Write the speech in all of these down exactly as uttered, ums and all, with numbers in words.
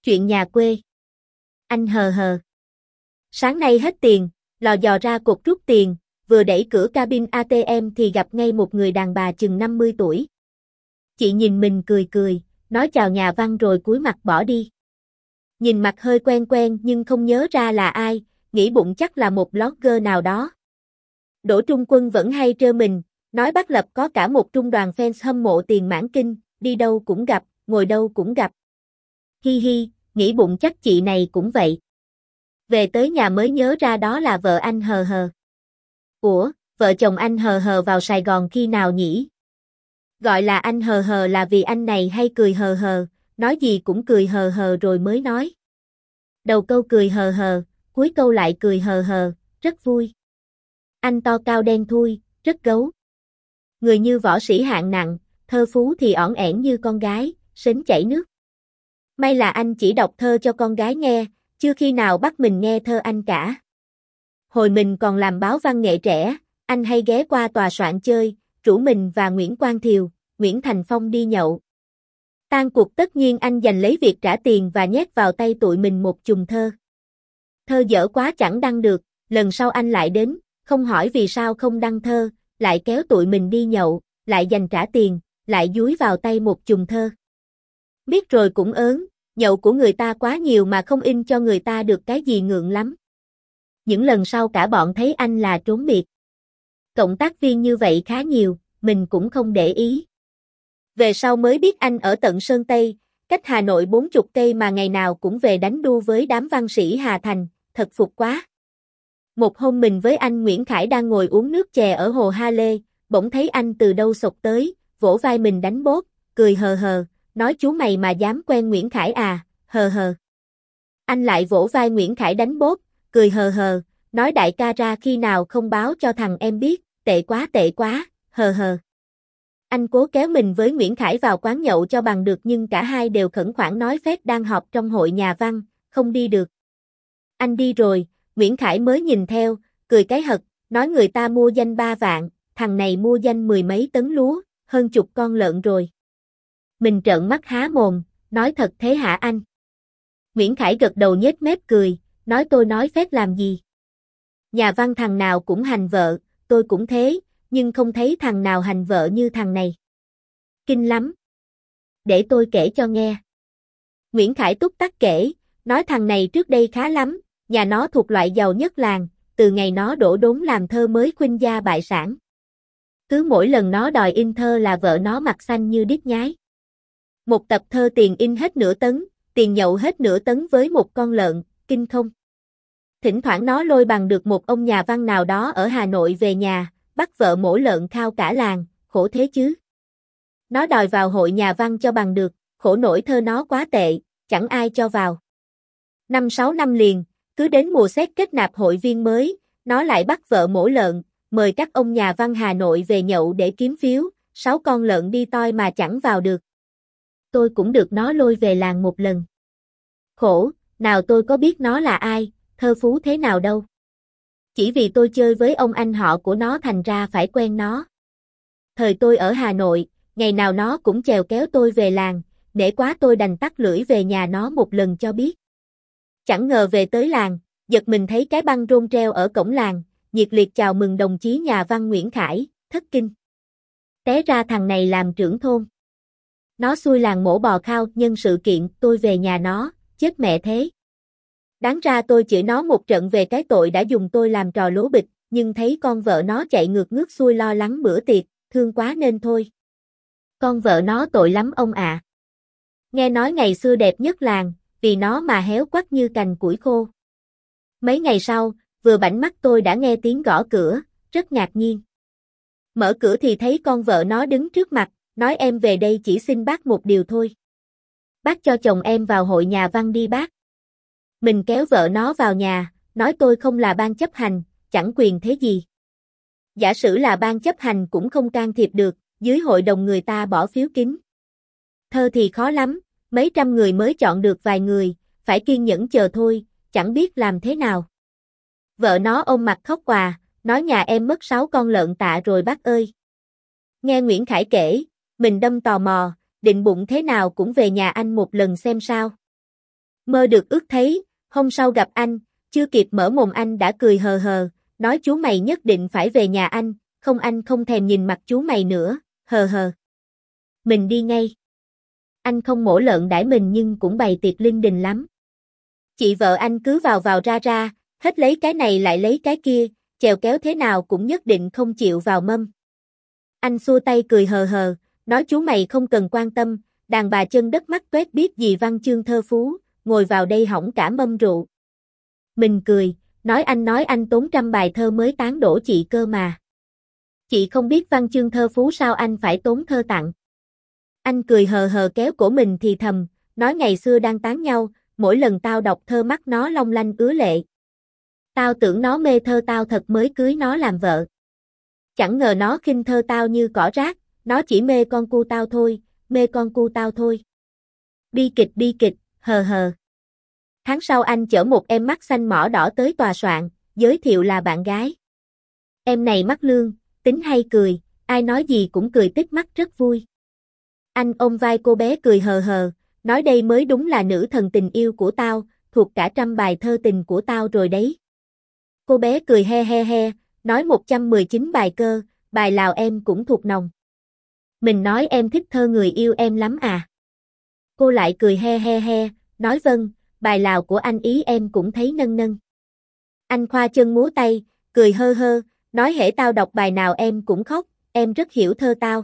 Chuyện nhà quê. Anh hờ hờ. Sáng nay hết tiền, lò dò ra cột rút tiền, vừa đẩy cửa cabin a tê em thì gặp ngay một người đàn bà chừng năm mươi tuổi. Chị nhìn mình cười cười, nói chào nhà văn rồi cúi mặt bỏ đi. Nhìn mặt hơi quen quen nhưng không nhớ ra là ai, nghĩ bụng chắc là một blogger nào đó. Đỗ Trung Quân vẫn hay trêu mình, nói Bắc Lập có cả một trung đoàn fans hâm mộ Tiền Mãn Kinh, đi đâu cũng gặp, ngồi đâu cũng gặp. Hi hi, nghĩ bụng chắc chị này cũng vậy. Về tới nhà mới nhớ ra đó là vợ anh hờ hờ. Ủa, vợ chồng anh hờ hờ vào Sài Gòn khi nào nhỉ? Gọi là anh hờ hờ là vì anh này hay cười hờ hờ, nói gì cũng cười hờ hờ rồi mới nói. Đầu câu cười hờ hờ, cuối câu lại cười hờ hờ, rất vui. Anh to cao đen thui, rất gấu. Người như võ sĩ hạng nặng, thơ phú thì ỏn ẻn như con gái, sến chảy nước. May là anh chỉ đọc thơ cho con gái nghe, chưa khi nào bắt mình nghe thơ anh cả. Hồi mình còn làm báo văn nghệ trẻ, anh hay ghé qua tòa soạn chơi, rủ mình và Nguyễn Quang Thiều, Nguyễn Thành Phong đi nhậu. Tan cuộc tất nhiên anh giành lấy việc trả tiền và nhét vào tay tụi mình một chùm thơ. Thơ dở quá chẳng đăng được, lần sau anh lại đến, không hỏi vì sao không đăng thơ, lại kéo tụi mình đi nhậu, lại giành trả tiền, lại dúi vào tay một chùm thơ. Biết rồi cũng ớn, nhậu của người ta quá nhiều mà không in cho người ta được cái gì ngượng lắm. Những lần sau cả bọn thấy anh là trốn biệt. Cộng tác viên như vậy khá nhiều, mình cũng không để ý. Về sau mới biết anh ở tận Sơn Tây, cách Hà Nội bốn mươi cây mà ngày nào cũng về đánh đu với đám văn sĩ Hà Thành, thật phục quá. Một hôm mình với anh Nguyễn Khải đang ngồi uống nước chè ở hồ Ha Lê, bỗng thấy anh từ đâu xộc tới, vỗ vai mình đánh bốp, cười hờ hờ, nói chú mày mà dám quen Nguyễn Khải à, hờ hờ. Anh lại vỗ vai Nguyễn Khải đánh bốp, cười hờ hờ, nói đại ca ra khi nào không báo cho thằng em biết, tệ quá tệ quá, hờ hờ. Anh cố kéo mình với Nguyễn Khải vào quán nhậu cho bằng được nhưng cả hai đều khẩn khoản nói phép đang họp trong hội nhà văn, không đi được. Anh đi rồi, Nguyễn Khải mới nhìn theo, cười cái hật, nói người ta mua danh ba vạn, thằng này mua danh mười mấy tấn lúa, hơn chục con lợn rồi. Mình trợn mắt há mồm, nói thật thế hả anh? Nguyễn Khải gật đầu nhếch mép cười, nói tôi nói phép làm gì? Nhà văn thằng nào cũng hành vợ, tôi cũng thế, nhưng không thấy thằng nào hành vợ như thằng này. Kinh lắm. Để tôi kể cho nghe. Nguyễn Khải túc tắc kể, nói thằng này trước đây khá lắm, nhà nó thuộc loại giàu nhất làng, từ ngày nó đổ đốn làm thơ mới khuynh gia bại sản. Cứ mỗi lần nó đòi in thơ là vợ nó mặt xanh như điếc nhái. Một tập thơ tiền in hết nửa tấn, tiền nhậu hết nửa tấn với một con lợn, kinh không? Thỉnh thoảng nó lôi bằng được một ông nhà văn nào đó ở Hà Nội về nhà, bắt vợ mổ lợn khao cả làng, khổ thế chứ. Nó đòi vào hội nhà văn cho bằng được, khổ nổi thơ nó quá tệ, chẳng ai cho vào. Năm sáu năm liền, cứ đến mùa xét kết nạp hội viên mới, nó lại bắt vợ mổ lợn, mời các ông nhà văn Hà Nội về nhậu để kiếm phiếu, sáu con lợn đi toi mà chẳng vào được. Tôi cũng được nó lôi về làng một lần. Khổ, nào tôi có biết nó là ai, thơ phú thế nào đâu. Chỉ vì tôi chơi với ông anh họ của nó thành ra phải quen nó. Thời tôi ở Hà Nội, ngày nào nó cũng chèo kéo tôi về làng, nể quá tôi đành tắt lưỡi về nhà nó một lần cho biết. Chẳng ngờ về tới làng, giật mình thấy cái băng rôn treo ở cổng làng, nhiệt liệt chào mừng đồng chí nhà văn Nguyễn Khải, thất kinh. Té ra thằng này làm trưởng thôn. Nó xui làng mổ bò khao nhân sự kiện tôi về nhà nó, chết mẹ thế. Đáng ra tôi chửi nó một trận về cái tội đã dùng tôi làm trò lố bịch, nhưng thấy con vợ nó chạy ngược ngước xuôi lo lắng bữa tiệc, thương quá nên thôi. Con vợ nó tội lắm ông ạ. À. Nghe nói ngày xưa đẹp nhất làng, vì nó mà héo quắt như cành củi khô. Mấy ngày sau, vừa bảnh mắt tôi đã nghe tiếng gõ cửa, rất ngạc nhiên. Mở cửa thì thấy con vợ nó đứng trước mặt, nói em về đây chỉ xin bác một điều thôi. Bác cho chồng em vào hội nhà văn đi bác. Mình kéo vợ nó vào nhà, nói tôi không là ban chấp hành, chẳng quyền thế gì. Giả sử là ban chấp hành cũng không can thiệp được, dưới hội đồng người ta bỏ phiếu kín. Thơ thì khó lắm, mấy trăm người mới chọn được vài người, phải kiên nhẫn chờ thôi, chẳng biết làm thế nào. Vợ nó ôm mặt khóc òa, nói nhà em mất sáu con lợn tạ rồi bác ơi. Nghe Nguyễn Khải kể, mình đâm tò mò, định bụng thế nào cũng về nhà anh một lần xem sao. Mơ được ước thấy, hôm sau gặp anh, chưa kịp mở mồm anh đã cười hờ hờ, nói chú mày nhất định phải về nhà anh, không anh không thèm nhìn mặt chú mày nữa, hờ hờ. Mình đi ngay. Anh không mổ lợn đãi mình nhưng cũng bày tiệc linh đình lắm. Chị vợ anh cứ vào vào ra ra, hết lấy cái này lại lấy cái kia, chèo kéo thế nào cũng nhất định không chịu vào mâm. Anh xua tay cười hờ hờ, nói chú mày không cần quan tâm, đàn bà chân đất mắt toét biết gì văn chương thơ phú, ngồi vào đây hỏng cả mâm rượu. Mình cười, nói anh nói anh tốn trăm bài thơ mới tán đổ chị cơ mà. Chị không biết văn chương thơ phú sao anh phải tốn thơ tặng. Anh cười hờ hờ kéo cổ mình thì thầm, nói ngày xưa đang tán nhau, mỗi lần tao đọc thơ mắt nó long lanh ứa lệ. Tao tưởng nó mê thơ tao thật mới cưới nó làm vợ. Chẳng ngờ nó khinh thơ tao như cỏ rác, nó chỉ mê con cu tao thôi, mê con cu tao thôi. Bi kịch bi kịch, hờ hờ. Tháng sau anh chở một em mắt xanh mỏ đỏ tới tòa soạn, giới thiệu là bạn gái. Em này mắt lương, tính hay cười, ai nói gì cũng cười tít mắt rất vui. Anh ôm vai cô bé cười hờ hờ, nói đây mới đúng là nữ thần tình yêu của tao, thuộc cả trăm bài thơ tình của tao rồi đấy. Cô bé cười he he he, nói một trăm mười chín bài cơ, bài nào em cũng thuộc nòng. Mình nói em thích thơ người yêu em lắm à. Cô lại cười he he he, nói vâng, bài nào của anh ý em cũng thấy nâng nâng. Anh khoa chân múa tay, cười hơ hơ, nói hễ tao đọc bài nào em cũng khóc, em rất hiểu thơ tao.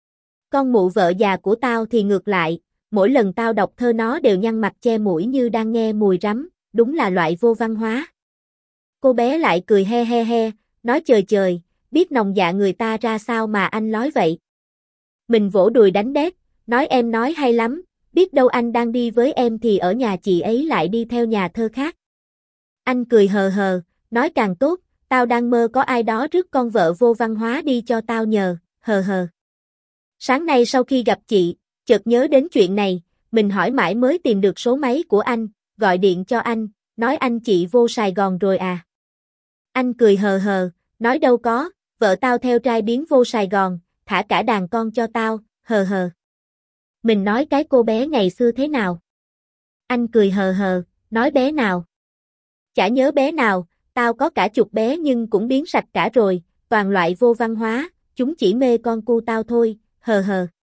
Con mụ vợ già của tao thì ngược lại, mỗi lần tao đọc thơ nó đều nhăn mặt che mũi như đang nghe mùi rắm, đúng là loại vô văn hóa. Cô bé lại cười he he he, nói trời trời, biết nòng dạ người ta ra sao mà anh nói vậy. Mình vỗ đùi đánh đét, nói em nói hay lắm, biết đâu anh đang đi với em thì ở nhà chị ấy lại đi theo nhà thơ khác. Anh cười hờ hờ, nói càng tốt, tao đang mơ có ai đó rước con vợ vô văn hóa đi cho tao nhờ, hờ hờ. Sáng nay sau khi gặp chị, chợt nhớ đến chuyện này, mình hỏi mãi mới tìm được số máy của anh, gọi điện cho anh, nói anh chị vô Sài Gòn rồi à. Anh cười hờ hờ, nói đâu có, vợ tao theo trai biến vô Sài Gòn, thả cả đàn con cho tao, hờ hờ. Mình nói cái cô bé ngày xưa thế nào? Anh cười hờ hờ, nói bé nào? Chả nhớ bé nào, tao có cả chục bé nhưng cũng biến sạch cả rồi, toàn loại vô văn hóa, chúng chỉ mê con cu tao thôi, hờ hờ.